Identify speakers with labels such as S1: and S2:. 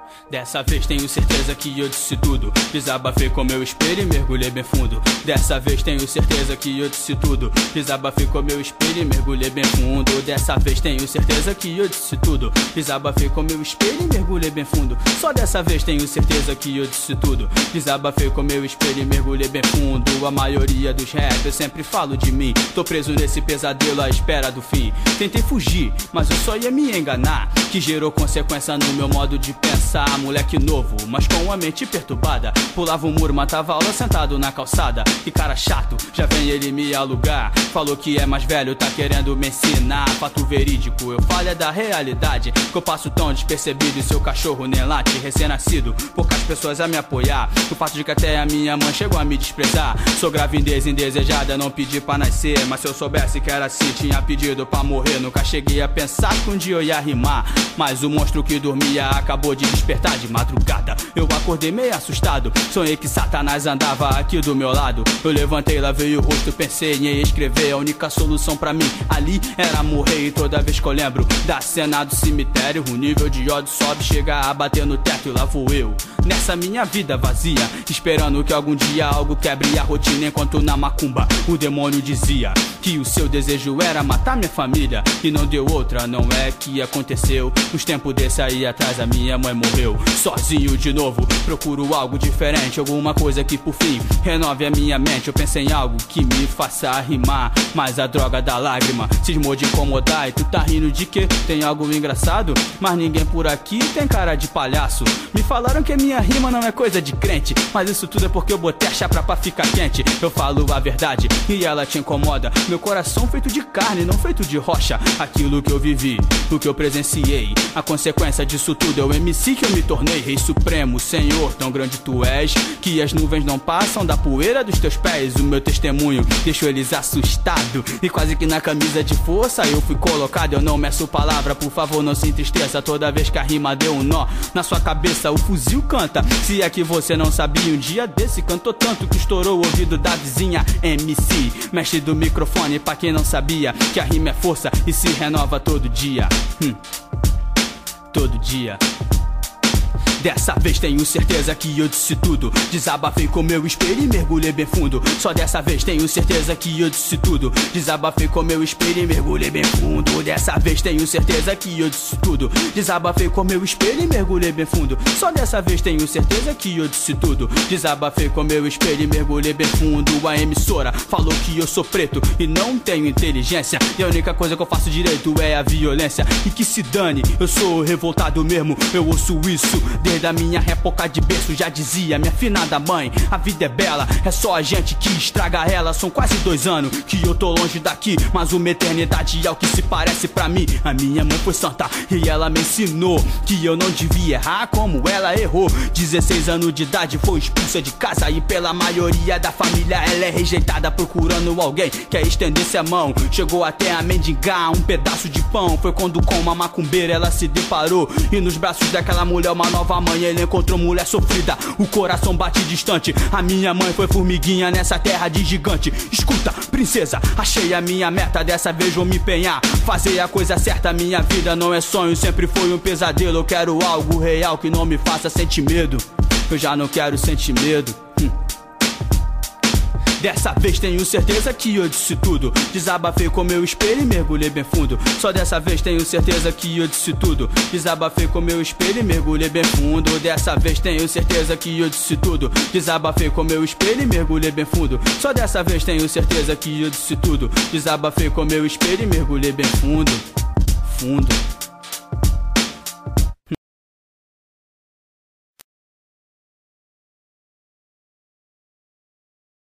S1: Dessa vez tenho certeza que eu disse tudo. Desabafei com meu espelho e mergulhei bem fundo. Dessa vez tenho certeza que eu disse tudo. Desabafei com meu espelho e mergulhei bem fundo. Dessa vez tenho certeza que eu disse tudo. Desabafei com meu espelho e mergulhei bem fundo. Só dessa vez tenho certeza que eu disse tudo. Desabafei com meu espelho e mergulhei bem fundo. A maioria dos rap eu sempre falo de mim. Tô preso nesse pesadelo à espera do fim. Tentei fugir, mas eu só ia me enganar, que gerou consequência no meu modo de pensar. Moleque novo, mas com a mente perturbada, pulava um muro, matava aula sentado na calçada. Que cara chato, já vem ele me alugar. Falou que é mais velho, tá querendo me ensinar. Fato verídico, eu falo é da realidade, que eu passo tão despercebido e seu cachorro nem late. Recém-nascido, poucas pessoas a me apoiar. O fato de que até a minha mãe chegou a me desprezar. Sou gravidez indesejada, não pedi pra nascer, mas se eu soubesse que era assim, tinha pedido pra morrer. Nunca cheguei a pensar que um dia eu ia rimar, mas o monstro que dormia acabou de despertar de madrugada. Eu acordei meio assustado, sonhei que Satanás andava aqui do meu lado. Eu levantei, lavei o rosto, pensei em escrever. A única solução pra mim ali era morrer. E toda vez que eu lembro da cena do cemitério, o nível de ódio sobe, chega a bater no teto. E lá vou eu, nessa minha vida vazia, esperando que algum dia algo quebre a rotina. Enquanto na macumba o demônio dizia que o seu desejo era matar minha família, e não deu outra, não é que aconteceu. Uns tempos desse aí atrás a minha mãe morreu. Sozinho de novo, procuro algo diferente, alguma coisa que por fim renove a minha mente. Eu pensei em algo que me faça rimar, mas a droga da lágrima cismou de incomodar. E tu tá rindo de quê? Tem algo engraçado? Mas ninguém por aqui tem cara de palhaço. Me falaram que minha rima não é coisa de crente, mas isso tudo é porque eu botei a chapa pra ficar quente. Eu falo a verdade e ela te incomoda. Meu coração feito de carne, não feito de rocha. Aquilo que eu vivi, o que eu presenciei, a consequência disso tudo é o MC que eu me tornei. Rei supremo, Senhor, tão grande tu és, que as nuvens não passam da poeira dos teus pés. O meu testemunho deixou eles assustados, e quase que na camisa de força eu fui colocado. Eu não meço palavra, por favor não se entristeça. Toda vez que a rima deu um nó na sua cabeça, o fuzil canta. Se é que você não sabia, um dia desse cantou tanto que estourou o ouvido da vizinha. MC, mestre do microfone, pra quem não sabia que a rima é força e se renova todo dia. Todo dia. Dessa vez tenho certeza que eu disse tudo. Desabafei com meu espelho e mergulhei bem fundo. Só dessa vez tenho certeza que eu disse tudo. Desabafei com meu espelho e mergulhei bem fundo. Dessa vez tenho certeza que eu disse tudo. Desabafei com meu espelho e mergulhei bem fundo. Só dessa vez tenho certeza que eu disse tudo. Desabafei com meu espelho e mergulhei bem fundo. A emissora falou que eu sou preto e não tenho inteligência, e a única coisa que eu faço direito é a violência. E que se dane, eu sou revoltado mesmo, eu ouço isso desde a minha época de berço. Já dizia minha finada mãe, a vida é bela, é só a gente que estraga ela. São quase 2 anos que eu tô longe daqui, mas uma eternidade é o que se parece pra mim. A minha mãe foi santa e ela me ensinou que eu não devia errar como ela errou. 16 anos de idade foi expulsa de casa, e pela maioria da família ela é rejeitada, procurando alguém que estendesse a mão. Chegou até a mendigar um pedaço de pão. Foi quando com uma macumbeira ela se deparou, e nos braços daquela mulher uma nova mãe ele encontrou. Mulher sofrida, o coração bate distante. A minha mãe foi formiguinha nessa terra de gigante. Escuta, princesa, achei a minha meta, dessa vez vou me empenhar, fazer a coisa certa. Minha vida não é sonho, sempre foi um pesadelo. Eu quero algo real que não me faça sentir medo. Eu já não quero sentir medo. Dessa vez tenho certeza que eu disse tudo. Desabafei com meu espelho e mergulhei bem fundo. Só dessa vez tenho certeza que eu disse tudo. Desabafei com meu espelho e mergulhei bem fundo. Dessa vez tenho certeza que eu disse tudo. Desabafei com meu espelho e mergulhei bem fundo. Só dessa vez tenho certeza que eu disse tudo. Desabafei com meu espelho e mergulhei bem fundo. Fundo.